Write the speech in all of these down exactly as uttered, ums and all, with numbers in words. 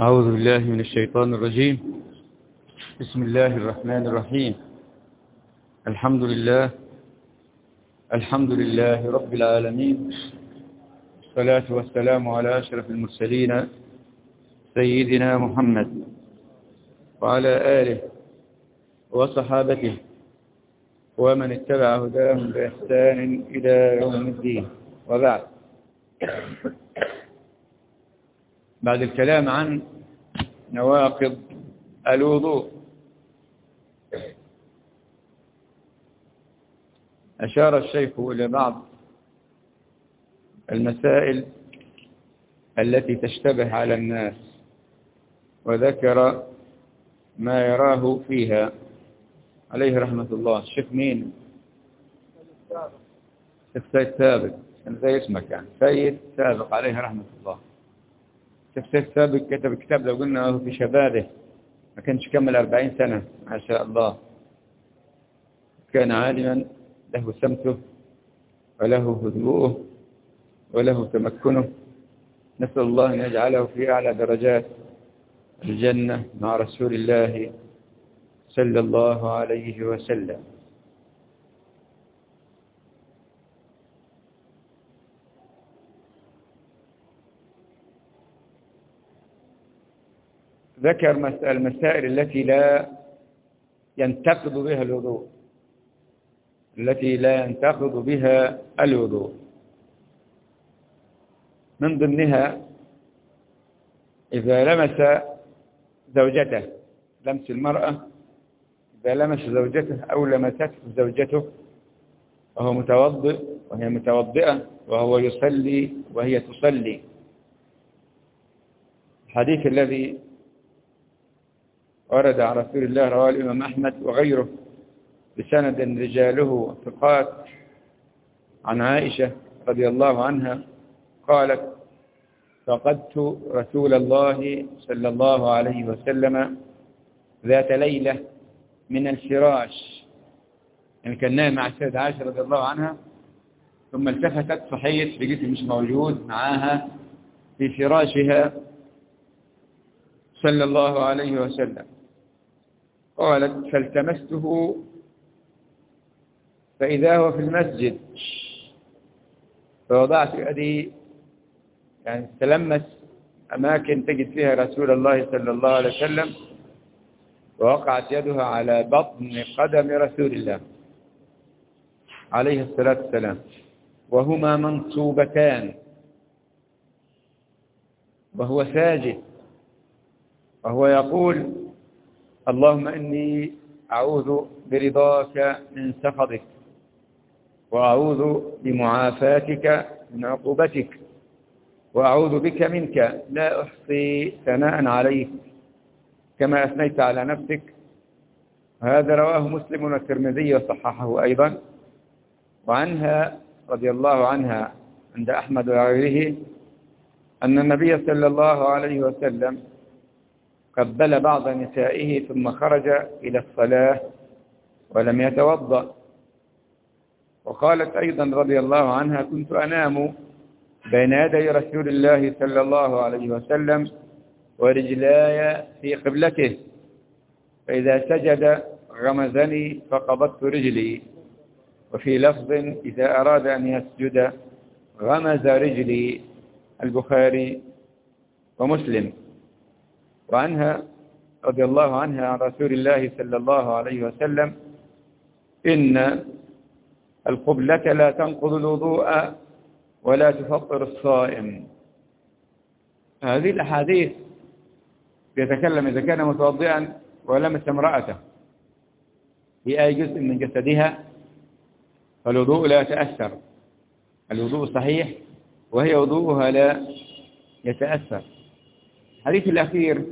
أعوذ بالله من الشيطان الرجيم. بسم الله الرحمن الرحيم. الحمد لله الحمد لله رب العالمين، والصلاة والسلام على أشرف المرسلين سيدنا محمد وعلى آله وصحابته ومن اتبع هداهم بإحسان إلى يوم الدين، وبعد. بعد الكلام عن نواقض الوضوء، أشار الشيخ إلى بعض المسائل التي تشتبه على الناس، وذكر ما يراه فيها عليه رحمة الله. الشيخ مين؟ الشيخ سيد سابق، زي اسمك يعني، سيد سابق عليه رحمة الله. الشيخ سيد سابق كتب كتاب لو قلنا في شبابه ما كانش كمل أربعين سنة، ما شاء الله. كان عالما له سمته وله هدوءه وله تمكنه. نسأل الله أن يجعله في أعلى درجات الجنة مع رسول الله صلى الله عليه وسلم. ذكر المسائل التي لا ينتقض بها الوضوء التي لا ينتقض بها الوضوء من ضمنها إذا لمس زوجته، لمس المرأة إذا لمس زوجته أو لمسته زوجته وهو متوضئ وهي متوضئة وهو يصلي وهي تصلي. الحديث الذي ورد عن رسول الله رواه الإمام أحمد وغيره بسند رجاله ثقات عن عائشة رضي الله عنها قالت: فقدت رسول الله صلى الله عليه وسلم ذات ليلة من الفراش، يعني كان نايم مع السيدة عائشة رضي الله عنها، ثم التفتت صحيت لقيته مش موجود معاها في فراشها صلى الله عليه وسلم. قالت: فالتمسته فإذا هو في المسجد، فوضعت يدي، يعني تلمس أماكن تجد فيها رسول الله صلى الله عليه وسلم، ووقعت يدها على بطن قدم رسول الله عليه الصلاة والسلام، وهما منصوبتان، وهو ساجد، وهو يقول: اللهم إني أعوذ برضاك من سخطك، وأعوذ بمعافاتك من عقوبتك، وأعوذ بك منك، لا أحصي ثناء عليك كما أثنيت على نفسك. هذا رواه مسلم والترمذي وصححه أيضا. وعنها رضي الله عنها عند أحمد وغيره أن النبي صلى الله عليه وسلم قبل بعض نسائه ثم خرج إلى الصلاة ولم يتوضأ. وقالت أيضا رضي الله عنها: كنت أنام بين يدي رسول الله صلى الله عليه وسلم ورجلاي في قبلته، فإذا سجد غمزني فقبضت رجلي، وفي لفظ إذا أراد أن يسجد غمز رجلي. البخاري ومسلم. وعنها رضي الله عنها عن رسول الله صلى الله عليه وسلم: إن القبلة لا تنقض الوضوء ولا تفطر الصائم. هذه الأحاديث يتكلم إذا كان متوضئا ولمس امرأته في أي جزء من جسدها فالوضوء لا يتأثر، الوضوء صحيح وهي وضوءها لا يتأثر. الحديث الأخير: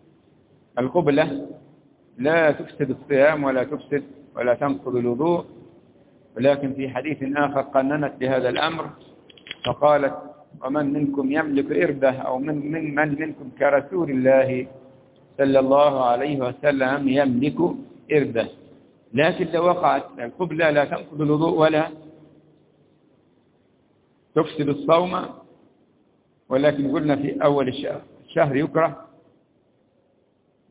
القبلة لا تفسد الصيام ولا تفسد ولا تنقض الوضوء، ولكن في حديث آخر قننت بهذا الأمر فقالت: ومن منكم يملك إربه، أو من, من, من منكم كرسول الله صلى الله عليه وسلم يملك إربه. لكن لو وقعت القبلة لا تنقض الوضوء ولا تفسد الصوم، ولكن قلنا في أول الشهر, الشهر يكره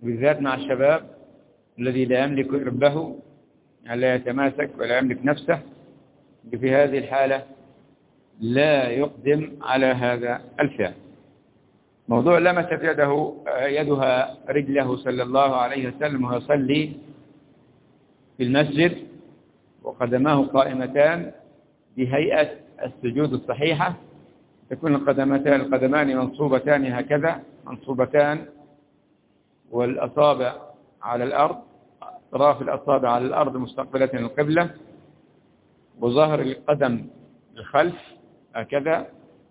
بالذات مع الشباب الذي لا يملك إربه، لا يتماسك ولا يملك نفسه، في هذه الحالة لا يقدم على هذا الفعل. موضوع لمست يده يدها رجله صلى الله عليه وسلم وهو يصلي في المسجد وقدماه قائمتان بهيئة السجود الصحيحة، تكون القدمتان القدمان منصوبتان هكذا منصوبتان، والأصابع على الأرض، أطراف الأصابع على الأرض مستقبلة القبلة، وظهر القدم الخلف هكذا،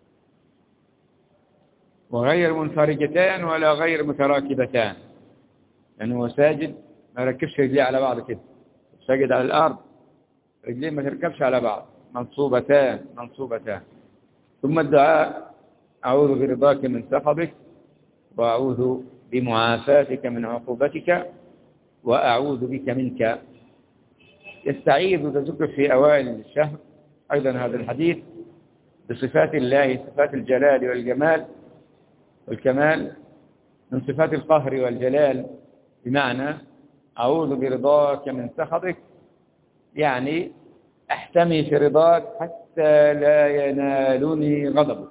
وغير منفرجتان ولا غير متراكبتان، لأنه هو ساجد ما ركبش رجليه على بعض كده، ساجد على الأرض رجليه ما تركبش على بعض، منصوبتان منصوبتان. ثم الدعاء: أعوذ برضاك من سخطك، وأعوذ بمعافاتك من عقوبتك، وأعوذ بك منك. يستعيذ وتذكر في أوائل الشهر أيضا هذا الحديث بصفات الله، صفات الجلال والجمال والكمال، من صفات القهر والجلال، بمعنى أعوذ برضاك من سخطك، يعني أحتمي في رضاك حتى لا ينالني غضبك،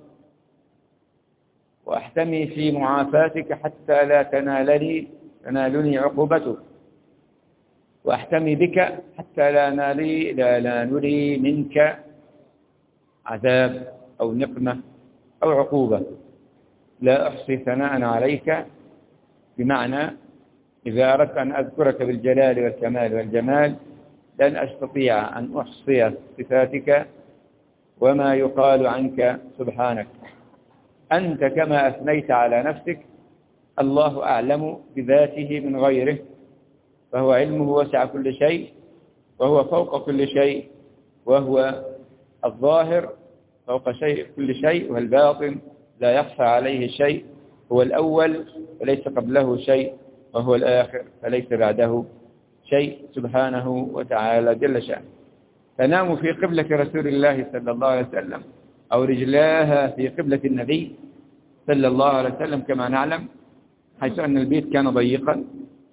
وأحتمي في معافاتك حتى لا تنالني تنالني عقوبتك، وأحتمي بك حتى لا نالي لا نالني منك عذاب أو نقمة أو عقوبة. لا أحصي ثناء عليك، بمعنى إذا أردت أن أذكرك بالجلال والكمال والجمال لن أستطيع أن أحصي صفاتك وما يقال عنك سبحانك. أنت كما أثنيت على نفسك، الله أعلم بذاته من غيره، فهو علمه وسع كل شيء، وهو فوق كل شيء، وهو الظاهر فوق شيء كل شيء، والباطن لا يخفى عليه شيء، هو الأول وليس قبله شيء، وهو الآخر فليس بعده شيء سبحانه وتعالى جل شأنه. تنام في قبلة رسول الله صلى الله عليه وسلم، أو رجلاها في قبلة النبي صلى الله عليه وسلم كما نعلم، حيث أن البيت كان ضيقا،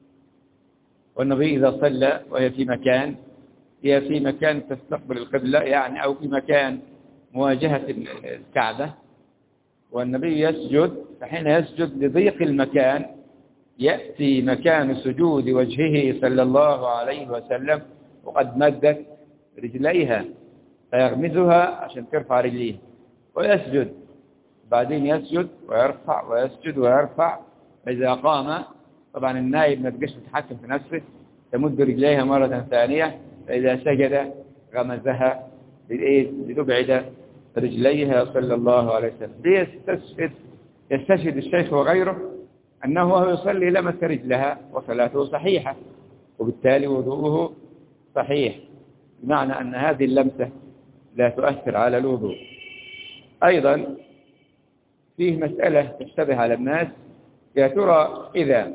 والنبي إذا صلى وهي في مكان هي في مكان تستقبل القبلة يعني، أو في مكان مواجهة الكعبة، والنبي يسجد، فحين يسجد لضيق المكان يأتي مكان سجود وجهه صلى الله عليه وسلم وقد مدت رجليها، فيغمزها عشان ترفع رجليه ويسجد، بعدين يسجد ويرفع ويسجد ويرفع. فإذا قام طبعا النائب ما تقدرش تتحكم في نفسه، تمد رجليها مرة ثانية، فإذا سجد غمزها لتبعد رجليها صلى الله عليه وسلم. ليستشهد يستشهد الشيخ وغيره أنه وهو يصلي لمس رجلها وصلاته صحيحة، وبالتالي وضوءه صحيح، بمعنى أن هذه اللمسة لا تؤثر على الوضوء. أيضا فيه مسألة تشتبه على الناس: يا ترى إذا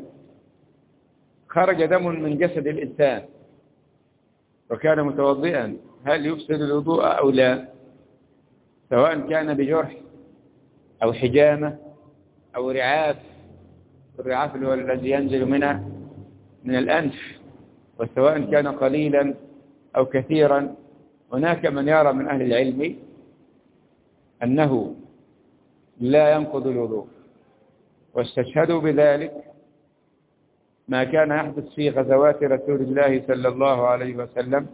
خرج دم من جسد الإنسان وكان متوضئا هل يفسد الوضوء أو لا، سواء كان بجرح أو حجامة أو رعاف، الرعاف اللي هو الذي ينزل منها من الأنف، وسواء كان قليلا أو كثيرا. هناك من يرى من أهل العلم أنه لا ينقض الوضوء، واستشهدوا بذلك ما كان يحدث في غزوات رسول الله صلى الله عليه وسلم.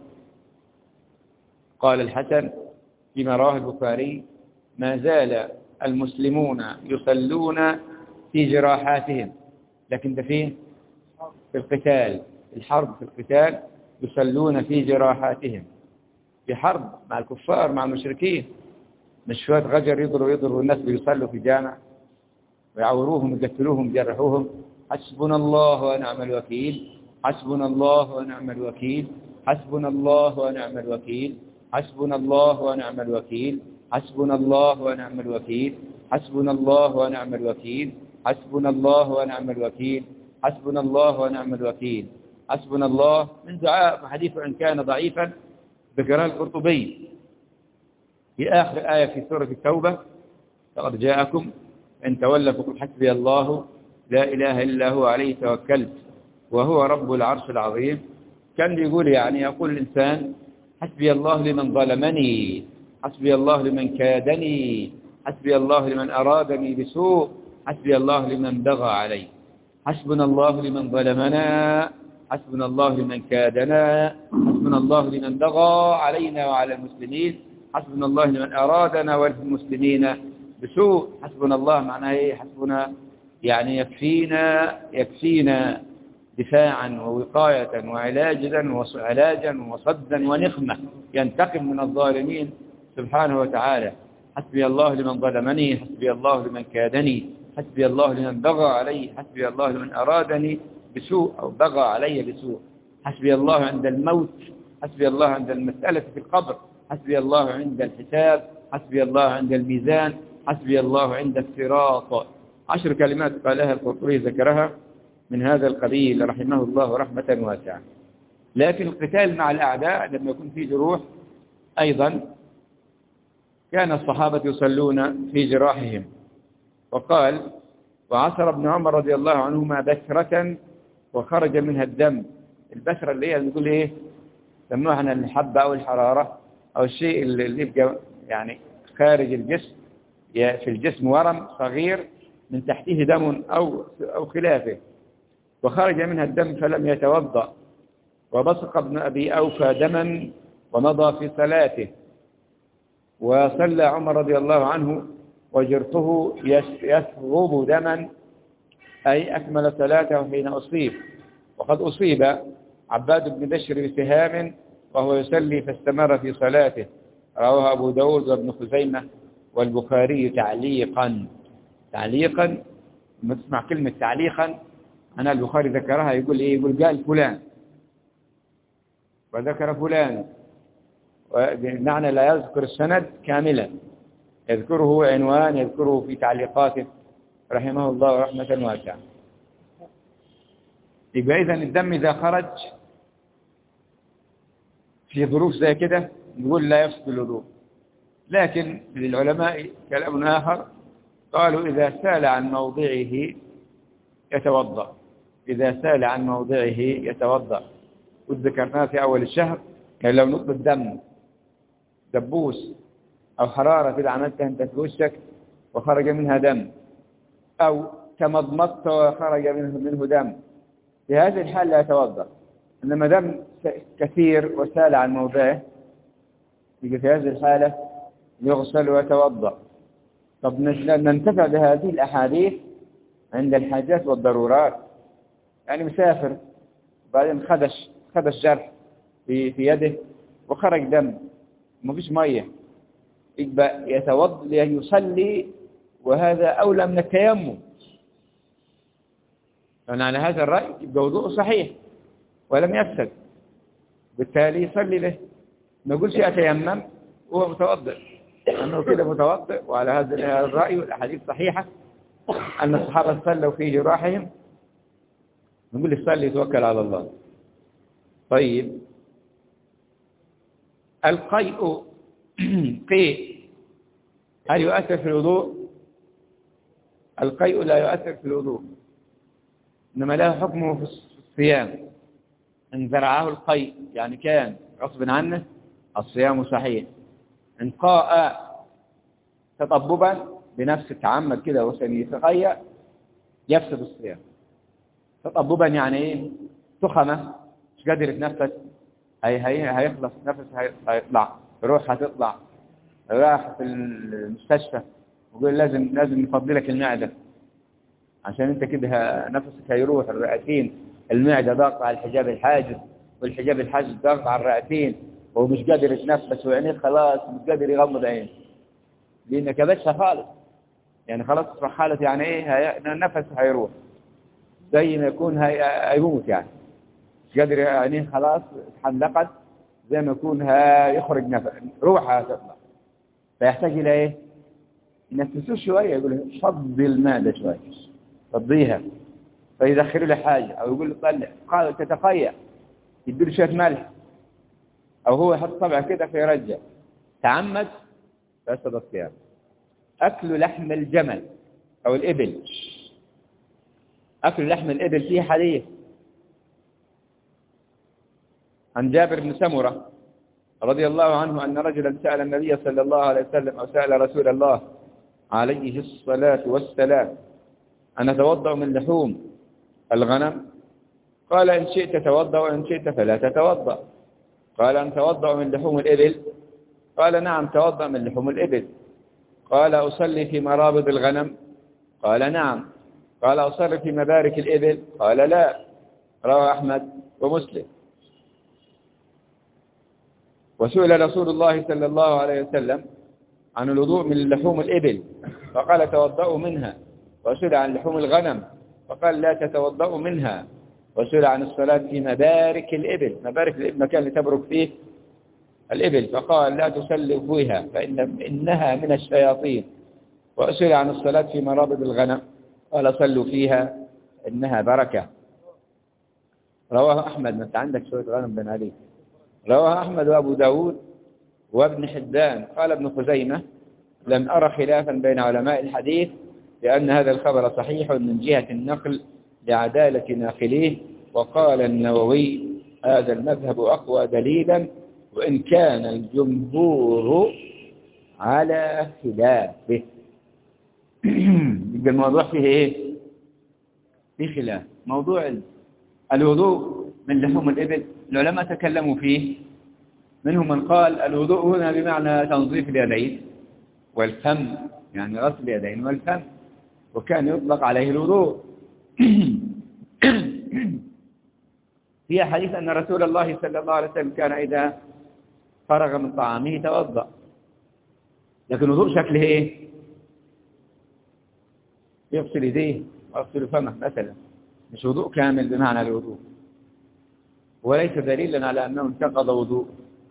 قال الحسن فيما رواه البخاري: ما زال المسلمون يصلون في جراحاتهم، لكن ده فيه في القتال، الحرب، في القتال يصلون في جراحاتهم، في حرب مع الكفار مع المشركين، مش شوية غجر يضروا يضروا الناس بيصلوا في جامع ويعوروهم ويقتلوهم ويجرحوهم. حسبنا الله ونعم الوكيل، حسبنا الله ونعم الوكيل، حسبنا الله ونعم الوكيل، حسبنا الله ونعم الوكيل، حسبنا الله ونعم الوكيل، حسبنا الله ونعم الوكيل، حسبنا الله ونعم الوكيل، حسبنا الله ونعم الوكيل، حسبنا الله. من دعاء حديث إن كان ضعيفا ذكرها القرطبي في آخر آية في سورة التوبة: لقد جاءكم إن تولوا فقل حسبي الله لا إله إلا هو عليه توكلت وهو رب العرش العظيم. كان يقول يعني يقول الإنسان حسبي الله لمن ظلمني، حسبي الله لمن كادني، حسبي الله لمن أرادني بسوء، حسبي الله لمن بغى علي. حسبنا الله لمن ظلمنا، حسبنا الله لمن كادنا، حسبنا الله لمن بغى علينا وعلى المسلمين، حسبنا الله لمن أرادنا والمسلمين بسوء. حسبنا الله معناه إيه؟ حسبنا يعني يكفينا يكفينا دفاعا ووقاية وعلاجا وعلاجا وصدا ونقمة، ينتقم من الظالمين سبحانه وتعالى. حسبي الله لمن ظلمني، حسبي الله لمن كادني، حسبي الله لمن بغى علي، حسبي الله لمن أرادني بسوء أو بغى علي بسوء. حسبي الله عند الموت، حسبي الله عند المسألة في القبر، حسبي الله عند الحساب، حسبي الله عند الميزان، حسبي الله عند الصراط. عشر كلمات قالها القرطبي ذكرها من هذا القبيل رحمه الله رحمة واسعة. لكن القتال مع الأعداء لما يكون فيه جروح أيضا كان الصحابة يصلون في جراحهم. وقال وعصر ابن عمر رضي الله عنهما بسرة وخرج منها الدم. البسرة اللي هي نقول ايه سموها عن الحبة أو الحرارة أو الشيء اللي يبقى يعني خارج الجسم في الجسم ورم صغير من تحته دم أو أو خلافه، وخرج منها الدم فلم يتوضأ، وبصق ابن أبي أوفى دما ومضى في صلاته. وصلى عمر رضي الله عنه وجرته يثغب دما أي أكمل صلاته حين أصيب. وقد أصيب عباد بن بشر بسهام وهو يصلي فاستمر في صلاته. رواه أبو داود وابن خزيمة والبخاري تعليقا. تعليقا لما تسمع كلمة تعليقا أنا البخاري ذكرها يقول إيه؟ يقول قال فلان وذكر فلان، بمعنى لا يذكر السند كاملا، يذكره عنوان يذكره في تعليقاته رحمه الله رحمة واسعة. يبقى إذن الدم إذا خرج في ظروف زي كده نقول لا يفسد الوضوء. لكن للعلماء كلام آخر قالوا إذا سال عن موضعه يتوضأ، إذا سال عن موضعه يتوضأ. وذكرناه في أول الشهر يعني لو نقطة دم دبوس أو حرارة كده عملتها أنت في وشك وخرج منها دم، أو تمضمضت وخرج منه, منه دم، في هذه الحال لا يتوضأ. إنما دم كثير وسال عن موضعه يجي في هذه الحالة يغسل ويتوضأ. طب ننتفع بهذه الأحاديث عند الحاجات والضرورات. يعني مسافر بعدين خدش خدش جرح في في يده وخرج دم ما فيش ميه، يبقى يتوضأ يصلي، وهذا أولى من التيمم. فأنا على هذا الرأي يبقى وضوءه صحيح ولم يفسد، بالتالي يصلي له. ما يقولش أتيمم وهو متوضئ، أنه كده متوضئ. وعلى هذا الرأي والأحاديث صحيحة أن الصحابة صلوا في جراحهم، نقول يصلي يتوكل على الله. طيب القيء قيء هل يؤثر في الوضوء؟ القيء لا يؤثر في الوضوء، إنما له حكمه في الصيام. إن زرعه القيء يعني كان غصب عنه الصيام صحيح. إن قاء تطببا بنفس تعمد كده وسن يتقيأ يفسد الصيام. تطببا يعني ايه؟ تخمة مش قادر يتنفس، هي هي هيخلص نفس هيطلع، روح هتطلع، راح في المستشفى ويقول لازم لازم نفضلك المعدة عشان انت كده نفسك هيروح. الرئتين المعدة ضاغطة على الحجاب الحاجز، والحجاب الحاجز ضاغط على الرئتين وهو مش قادر يتنفس وعينيه خلاص مش قادر يغمض عينه لأنه كبسها خالص، يعني خلاص تصبح حالة يعني ايه هي... نفسه هيروح زي ما يكون هي... هيموت، يعني مش قادر عينيه خلاص اتحلقت زي ما يكون هيخرج نفس روحها تطلع. فيحتاج الى ايه؟ ينفسوه شويه، يقول فضي المعده شويه فضيها، فيدخلوا له حاجه او يقول له طلع قال تتقيأ يديله شويه ملح او هو يحط طبعه كده فيرجع. تعمد فسد الصيام. اكل لحم الجمل او الابل، اكل لحم الابل فيه حديث عن جابر بن سمرة رضي الله عنه أن رجلا سأل النبي صلى الله عليه وسلم أو سأل رسول الله عليه الصلاة والسلام أن أتوضأ من لحوم الغنم؟ قال إن شئت توضأ وإن شئت فلا تتوضأ. قال أن توضأ من لحوم الإبل؟ قال نعم توضأ من لحوم الإبل. قال أصلي في مرابض الغنم؟ قال نعم. قال أصلي في مبارك الإبل؟ قال لا. رواه أحمد ومسلم. وسئل رسول الله صلى الله عليه وسلم عن الوضوء من لحوم الإبل فقال توضأوا منها. وسئل عن لحوم الغنم فقال لا تتوضأوا منها. وسئل عن الصلاة في مبارك الإبل، مبارك الإبل مكان اللي تبرك فيه الإبل، فقال لا تصلوا فيها فإن إنها من الشياطين. وسئل عن الصلاة في مرابض الغنم قال صلوا فيها إنها بركة. رواه أحمد. ما أنت عندك شوية غنم بن علي. رواه أحمد وأبو داود وابن حبان. قال ابن خزيمة لم أرى خلافا بين علماء الحديث لأن هذا الخبر صحيح من جهة النقل لعدالة ناقليه. وقال النووي هذا المذهب أقوى دليلا وإن كان الجمهور على خلافه. يبقى الموضوع فيه إيه؟ فيه خلاف. موضوع الوضوء من لحوم الإبل العلماء تكلموا فيه، منهم من قال الوضوء هنا بمعنى تنظيف اليدين والفم، يعني غسل اليدين والفم، وكان يطلق عليه الوضوء. في حديث أن رسول الله صلى الله عليه وسلم كان إذا فرغ من طعامه توضأ، لكن الوضوء شكله إيه؟ يغسل يديه ويغسل فمه مثلا، مش وضوء كامل بمعنى الوضوء، وليس دليلا على أنه انتقض وضوء.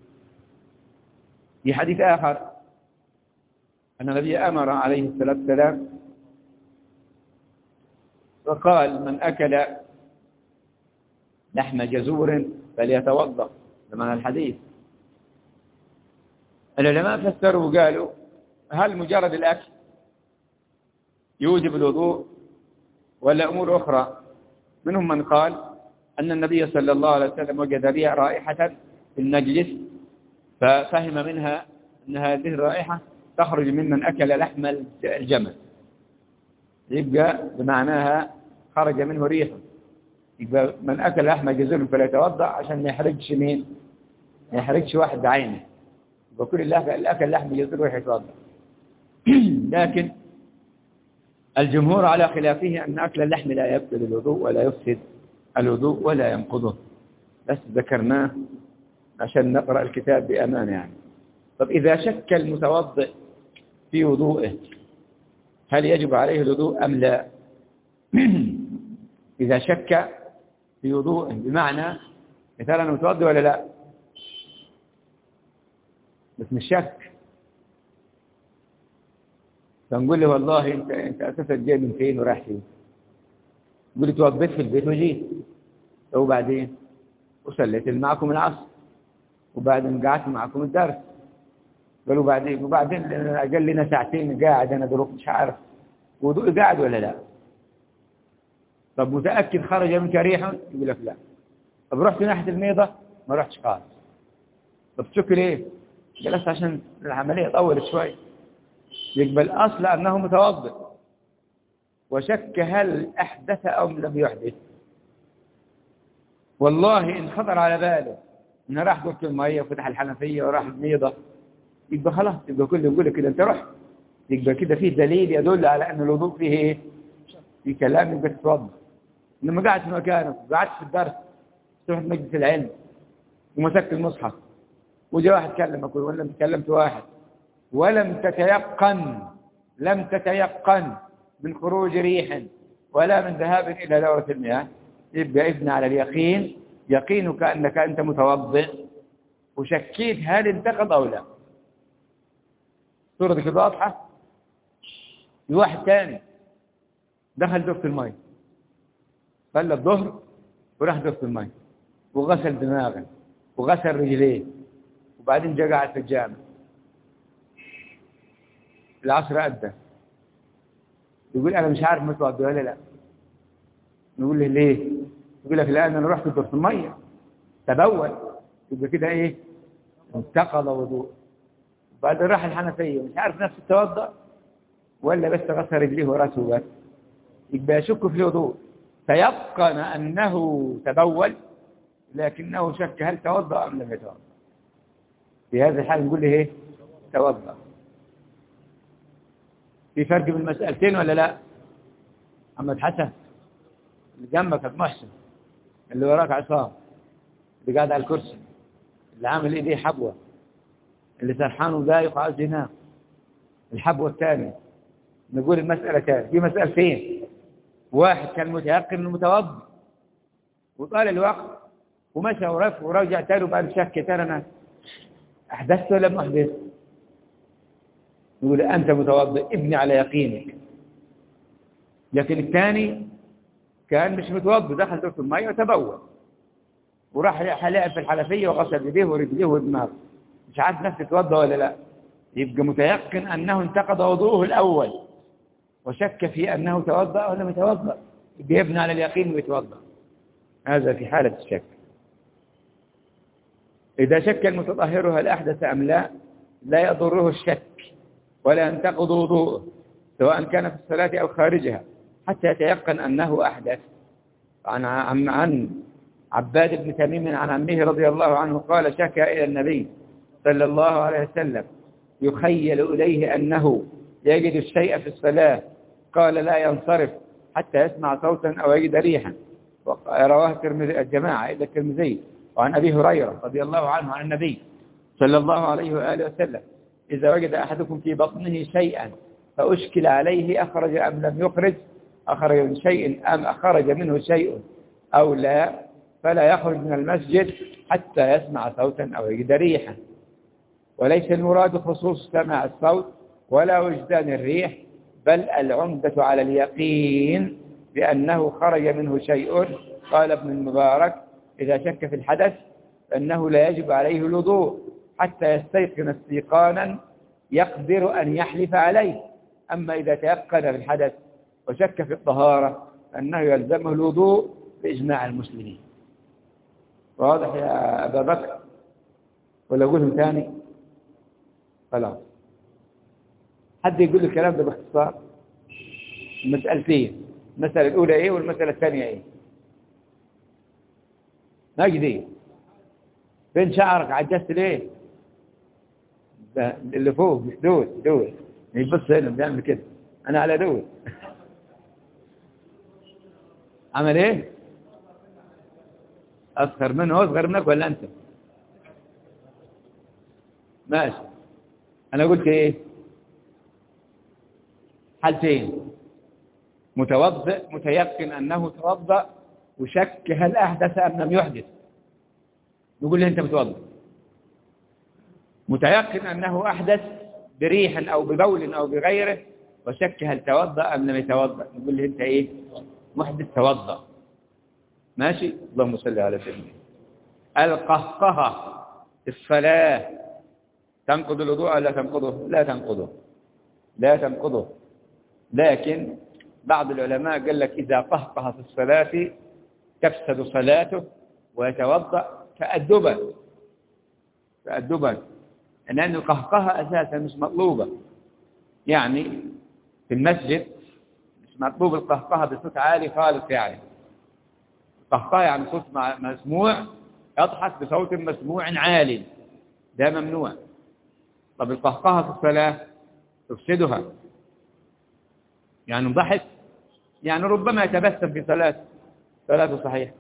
في حديث آخر أن النبي أمر عليه الصلاة والسلام وقال من أكل لحم جزور فليتوضأ، بمعنى الحديث. العلماء فسروا وقالوا هل مجرد الأكل يوجب الوضوء ولا أمور أخرى؟ منهم من قال أن النبي صلى الله عليه وسلم وجد بها رائحة في المجلس ففهم منها أن هذه الرائحة تخرج ممن أكل لحم الجمل، يبقى بمعناها خرج منه ريح، يبقى من أكل لحم جزور فلا يتوضأ عشان ما يحرجش مين؟ ما يحرجش واحد بعينه، يبقى كل اللي أكل لحم جزور ويح يتوضأ. لكن الجمهور على خلافه أن أكل اللحم لا يبطل الوضوء ولا يفسد الوضوء ولا ينقضه، بس ذكرناه عشان نقرأ الكتاب بأمانة يعني. طب إذا شك المتوضئ في وضوءه هل يجب عليه الوضوء أم لا؟ إذا شك في وضوءه بمعنى مثلا أنا متوضئ ولا لا، بس مش شك، فنقول له والله انت انت اساسا جاي من فين ورايح فين؟ يقول لي توضيت في البيت وجيت، وبعدين وصليت معكم العصر وبعدين قعدت معكم الدرس. قالوا بعدين وبعدين اجل لنا ساعتين قاعد انا دروك مش عارف وضوء قاعد ولا لا. طب متاكد خرج منك ريح؟ يقول لك لا. طب رحت ناحيه الميضه؟ ما رحتش خالص. طب تشك ليه؟ جلست عشان العمليه طولت شوي. يقبل الأصل أنه متوضئ وشك هل أحدث أو لم يحدث. والله إن خطر على باله إنه راح دكت المية وفتح الحنفية وراح الميضة، يبقى خلاص، يبقى كله يقول لك كده أنت رحت، يبقى كده فيه دليل يدل على أن الوضوء فيه إيه؟ في كلام يبقى تتوضأ. إنما قاعد في مكانك وقعدت في الدرس تروح مجلس العلم ومسكت المصحف وجاء واحد كلمك ولا تكلمت واحد ولم تتيقن لم تتيقن من خروج ريح ولا من ذهاب إلى دورة المياه، يبقى ابن على اليقين، يقينك أنك أنت متوضئ وشكيت هل انتقض أو لا. صورة كده واضحة. واحد ثاني دخل دورة المياه صلى الظهر وراح دورة المياه وغسل دماغه وغسل رجليه وبعدين جاء قاعد في الجامع، العصر أدى، يقول أنا مش عارف متوضئ ولا لا. نقول له ليه؟ يقول لك لأن أنا رحت دورة المية تبول يبقى كده إيه؟ انتقض وضوء. بعد راح الحنفية مش عارف نفسه توضأ ولا بس غسل رجليه وراسه بس، يبقى يشك في الوضوء، فيقن أنه تبول لكنه شك هل توضأ أم لم يتوضأ. في هذه الحال نقول له إيه؟ توضأ. في فرق بين المسألتين ولا لا؟ محمد حسن اللي جنبك ابو محسن، اللي وراك عصام، اللي قاعد على الكرسي، اللي عامل ايديه حبوه، اللي سرحان وضايق وعاوز ينام، الحبوه الثانيه. نقول المساله ثانيه، في مسالتين. واحد كان متيقن انه متوضئ وطال الوقت ومشى ورف ورجع تاني وبعد شك تاني انا احدثت ولا ما احدثت؟ نقول انت متوضئ ابني على يقينك. لكن الثاني كان مش متوضئ، دخل دورة المية وتبول وراح لعب في الحنفية وغسل يديه ورجليه ودماغه، مش عارف نفسه يتوضأ ولا لا. يبقى متيقن أنه انتقض وضوءه الأول وشك في أنه توضأ أو لم يتوضأ، يبنى على اليقين ويتوضأ. هذا في حالة الشك. إذا شك المتطهر هل أحدث أم لا، لا يضره الشك ولا ينتقض وضوءه سواء كان في الصلاة أو خارجها حتى يتيقن أنه أحدث. عن عن عن عباد بن تميم عن عمه رضي الله عنه قال شكى إلى النبي صلى الله عليه وسلم يخيل إليه أنه يجد الشيء في الصلاة، قال لا ينصرف حتى يسمع صوتا أو يجد ريحا. رواه الجماعة إلا الترمذي. وعن أبي هريرة رضي الله عنه عن النبي صلى الله عليه وآله وسلم إذا وجد أحدكم في بطنه شيئا فأشكل عليه أخرج أم لم يخرج، أخرج من شيء أم أخرج منه شيء أو لا، فلا يخرج من المسجد حتى يسمع صوتا أو يجد ريحا. وليس المراد خصوص سماع الصوت ولا وجدان الريح، بل العمدة على اليقين بأنه خرج منه شيء. قال ابن المبارك إذا شك في الحدث فإنه لا يجب عليه الوضوء حتى يستيقن استيقانا يقدر أن يحلف عليه. أما إذا تيقن في الحدث وشك في الطهارة فإنه يلزمه الوضوء بإجماع المسلمين. واضح يا أبا بكر ولا أقولهم ثاني؟ خلاص. حد يقول الكلام ده باختصار؟ المسألتين، المسألة الأولى إيه والمسألة الثانية إيه؟ نجدي فين شعرك عجزت ليه؟ اللي فوق مش دول دول يبص هنا بيعمل كده، أنا على دول. عمل إيه؟ أصغر منه هو أصغر منك ولا أنت؟ ماشي. أنا قلت إيه؟ حالتين، متوضئ متيقن أنه توضأ وشك هل أحدث أم لم يحدث، نقول له أنت متوضئ. متيقن أنه أحدث بريح أو ببول أو بغيره وشك هل توضأ أم لم يتوضأ، نقول له أنت إيه؟ محدث توضأ. ماشي. اللهم صل على سيدنا. القهقهة في الصلاة تنقض الوضوء ولا تنقضه؟ لا تنقضه، لا تنقضه. لكن بعض العلماء قال لك إذا قهقه في الصلاة تفسد صلاته ويتوضأ تأدبا تأدبا لأن القهقهة أساسا مش مطلوبة. يعني في المسجد مش مطلوب القهقهة بصوت عالي خالص، يعني القهقهة يعني صوت مسموع يضحك بصوت مسموع عالي، ده ممنوع. طب القهقهة في الصلاة تفسدها، يعني ضحك يعني ربما يتبسم في صلاته، صلاته صحيح،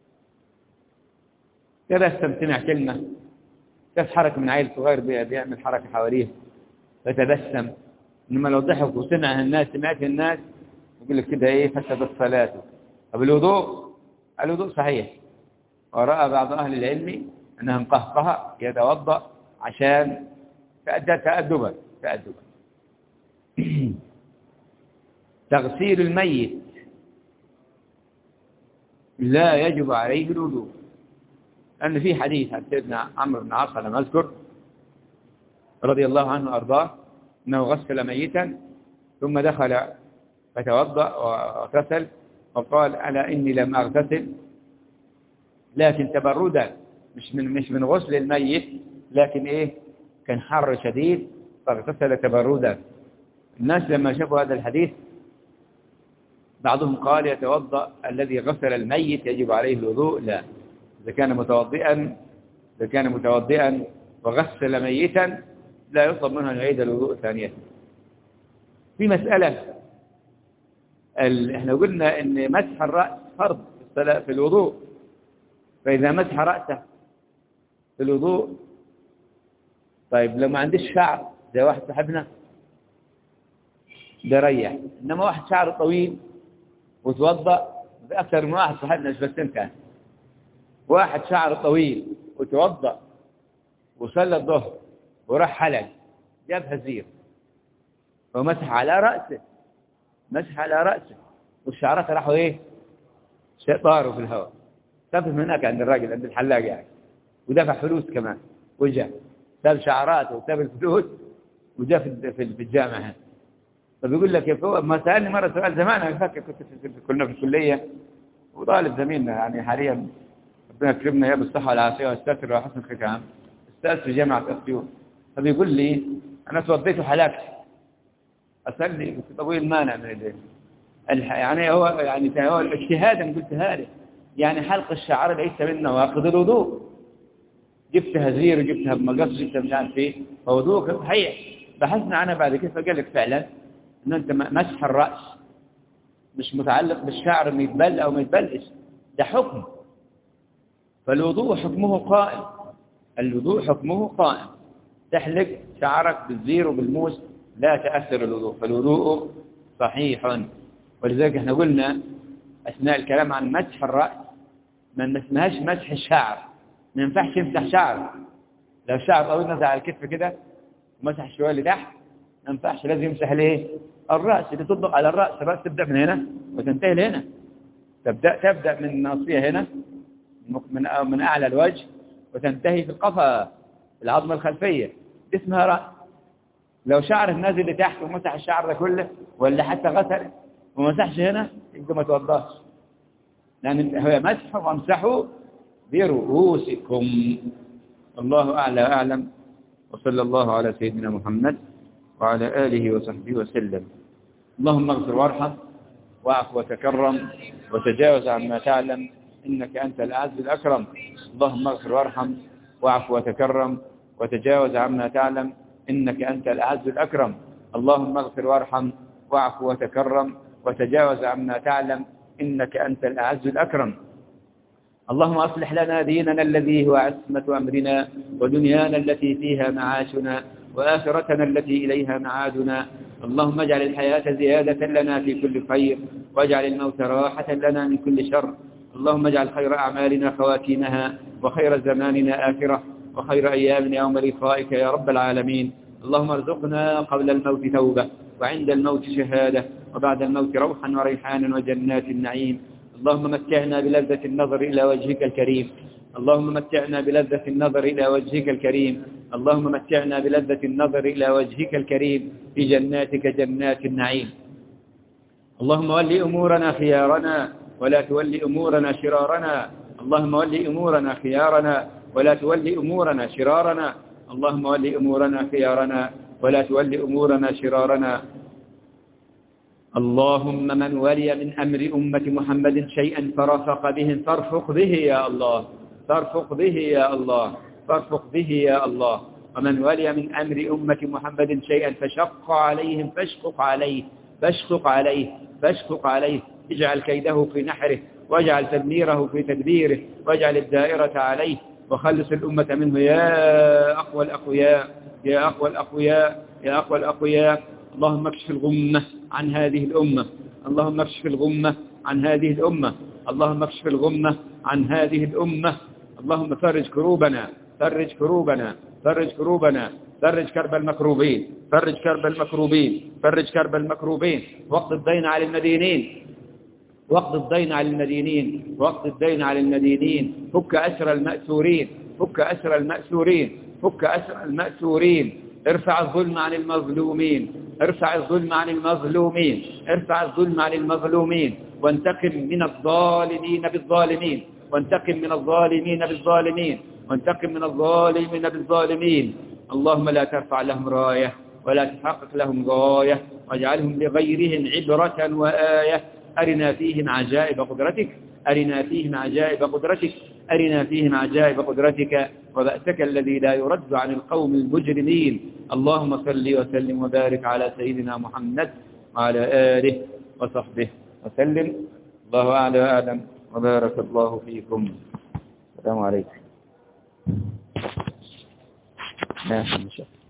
تبسم سمع كلمة، تتحرك من عيل صغير بيعمل حركة حواليه فتبسم. إنما لو ضحك وسمع الناس سمعت الناس يقول لك كده إيه؟ فسدت صلاته. طب الوضوء، الوضوء صحيح. ورأى بعض أهل العلم أنها مقهقها يتوضأ عشان تأدبا تأدبا. تغسيل الميت لا يجب عليه الوضوء، لأن في حديث عن سيدنا عمرو بن عاص لم أذكر رضي الله عنه وأرضاه أنه غسل ميتا ثم دخل فتوضأ وغسل وقال ألا إني لم أغتسل لكن تبردا مش من مش من غسل الميت، لكن إيه كان حر شديد فاغتسل تبردا. الناس لما شافوا هذا الحديث بعضهم قال يتوضأ الذي غسل الميت يجب عليه الوضوء. لا، إذا كان متوضئا إذا كان متوضئا وغسل ميتا لا يطلب منه أن يعيد الوضوء ثانية. في مسألة ال... احنا قلنا ان مسح الرأس فرض في الصلاة في الوضوء، فإذا مسح رأسه في الوضوء، طيب لو ما عنديش شعر زي واحد صاحبنا ده ريح، إنما واحد شعر طويل وتوضأ، أكثر من واحد صاحبنا مش بس انت، واحد شعر طويل وتوضأ وصلى الظهر وراح حلق جاب هزير ومسح على رأسه، مسح على رأسه والشعرات راحوا ايه طاروا في الهواء، سافر من هناك عند الراجل عند الحلاق يعني، ودفع فلوس كمان وجاء ساب شعراته وساب الفلوس وجاء في في الجامعة هنا. طب يقول لك يا فوق ما سألني مرة سؤال زمان، أنا فاكر كنت في كنا في الكلية وطالب زميلنا يعني حاليا ربنا يكرمنا يا بالصحة والعافية والستر وحسن الختام، استاذ في جامعة أسيوط، فبيقول لي أنا توضيت وحلقت، أسألني كنت طويل المانع من الدين يعني هو يعني هو اجتهادا قلت هذا يعني حلق الشعر ليس من نواقض الوضوء، جبت هزير وجبتها بمقص جبتها مش عارف ايه فوضوءك صحيح. بحثنا عنها بعد كده فقال لك فعلا انه انت مسح الراس مش متعلق بالشعر انه يتبل او ما يتبلش، ده حكم، فالوضوء حكمه قائم، الوضوء حكمه قائم، تحلق شعرك بالزير وبالموس لا تأثر الوضوء، فالوضوء صحيح. ولذلك احنا قلنا أثناء الكلام عن مسح الرأس ما اسمهاش مسح الشعر، ما ينفعش يمسح شعر، لو شعر طويل نزع على الكتف كده ومسح شوية لتحت ما ينفعش، لازم يمسح ليه الرأس، اللي تطبق على الرأس، الرأس تبدأ من هنا وتنتهي لهنا، تبدأ تبدأ من الناصية هنا من من أعلى الوجه وتنتهي في القفا العظمة الخلفية، دي اسمها رأس. لو شعرك نازل لتحت ومسح الشعر ده كله ولا حتى غسل ومسحش هنا يبقى ما توضاش، لأن هو مسح وامسحوا برؤوسكم. الله أعلى أعلم، وصلى الله على سيدنا محمد وعلى آله وصحبه وسلم. اللهم اغفر وارحم واعف وتكرم وتجاوز عما تعلم إنك أنت الأعز الأكرم. اللهم اغفر وارحم واعف وتكرم وتجاوز عما تعلم إنك أنت الأعز الأكرم. اللهم اغفر وارحم واعف وتكرم وتجاوز عما تعلم إنك أنت الأعز الأكرم. اللهم أصلح لنا ديننا الذي هو عصمة أمرنا، ودنيانا التي فيها معاشنا، وآخرتنا التي إليها معادنا. اللهم اجعل الحياة زيادة لنا في كل خير، واجعل الموت راحة لنا من كل شر. اللهم اجعل خير أعمالنا خواتيمها، وخير زماننا آخرة، وخير أيامنا يوم لقائك يا رب العالمين. اللهم ارزقنا قبل الموت توبة، وعند الموت شهادة، وبعد الموت روحا وريحانا وجنات النعيم. اللهم متعنا بلذة النظر إلى وجهك الكريم، اللهم متعنا بلذة النظر إلى وجهك الكريم، اللهم متعنا بلذة النظر إلى وجهك الكريم في جناتك جنات النعيم. اللهم ول أمورنا خيارنا ولا تولي أمورنا شرارنا، اللهم ول أمورنا خيارنا ولا تولي أمورنا شرارنا، اللهم ول أمورنا خيارنا ولا تولي أمورنا شرارنا. اللهم من ولي من أمر أمة محمد شيئا فرفق بهم فارفق به يا الله، فارفق به يا الله، فارفق به يا الله. ومن ولي من أمر أمة محمد شيئا فشق عليهم فاشقق عليه، فاشقق عليه، فاشقق عليه، اجعل كيده في نحره، واجعل تدميره في تدبيره، واجعل الدائرة عليه، وخلص الأمة منه يا أقوى الأقوياء، يا أقوى الأقوياء، يا أقوى الأقوياء. اللهم اكشف الغمة عن هذه الأمة، اللهم اكشف الغمة عن هذه الأمة، اللهم اكشف الغمة عن هذه الأمة. اللهم فرج كروبنا، فرج كروبنا، فرج كروبنا، فرج كرب المكروبين، فرج كرب المكروبين، فرج كرب المكروبين. وقت الدين على المدينين، وقت الدين على المدينين، وقت الدين على المدينين. فك أسر المأسورين، فك أسر المأسورين، فك أسر المأسورين. ارفع الظلم عن المظلومين، ارفع الظلم عن المظلومين، ارفع الظلم عن المظلومين، وانتقم من الظالمين بالظالمين، وانتقم من الظالمين بالظالمين. وانتقم من الظالمين بالظالمين. اللهم لا ترفع لهم راية ولا تحقق لهم غاية، واجعلهم لغيرهم عبرة وآية. أرنا فيهم عجائب قدرتك، أرنا فيهم عجائب قدرتك، أرنا فيهم عجائب قدرتك وبأسك الذي لا يرد عن القوم المجرمين. اللهم صل وسلم وبارك على سيدنا محمد وعلى آله وصحبه وسلم. الله أعلى وأعلم، وبارك الله فيكم. السلام عليكم.